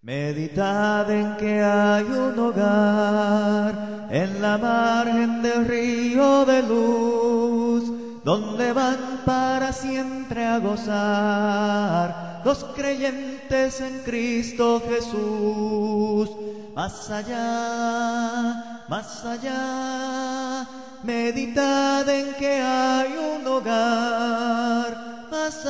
Meditad en que hay un hogar en la margen del río de luz, donde van para siempre a gozar los creyentes en Cristo Jesús. Más allá, meditad en que hay un hogar. Más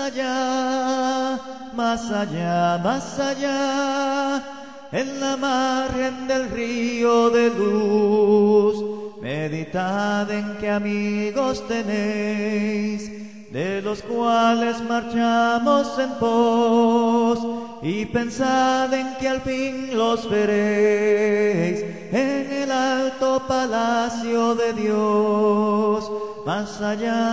allá, en la margen del río de luz. Meditad en qué amigos tenéis, de los cuales marchamos en pos, y pensad en que al fin los veréis en el alto palacio de Dios. Más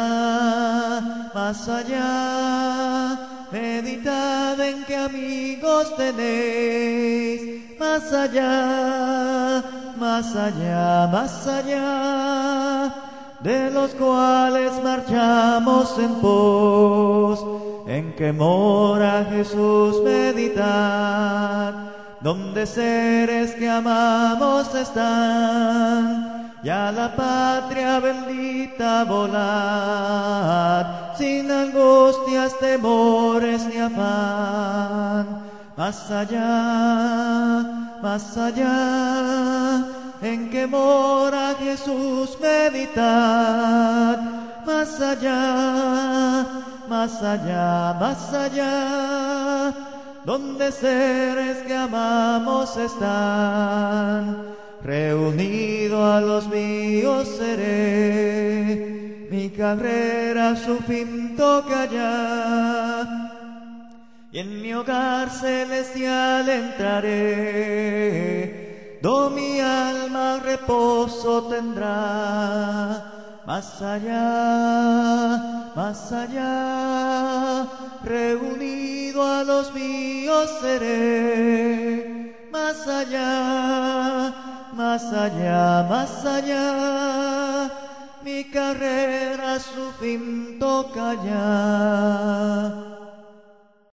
allá, meditad en qué amigos tenéis. Más allá, de los cuales marchamos en pos, en que mora Jesús. Meditad, donde seres que amamos están, y a la patria bendita volad, sin angustias, temores ni afán. Más allá, en que mora Jesús. Meditad, más allá, donde seres que amamos están. Reunido a los míos seré, mi carrera su fin toca ya, y en mi hogar celestial entraré, do mi alma reposo tendrá. Más allá, reunido a los míos seré. Más allá, mi carrera su fin toca ya.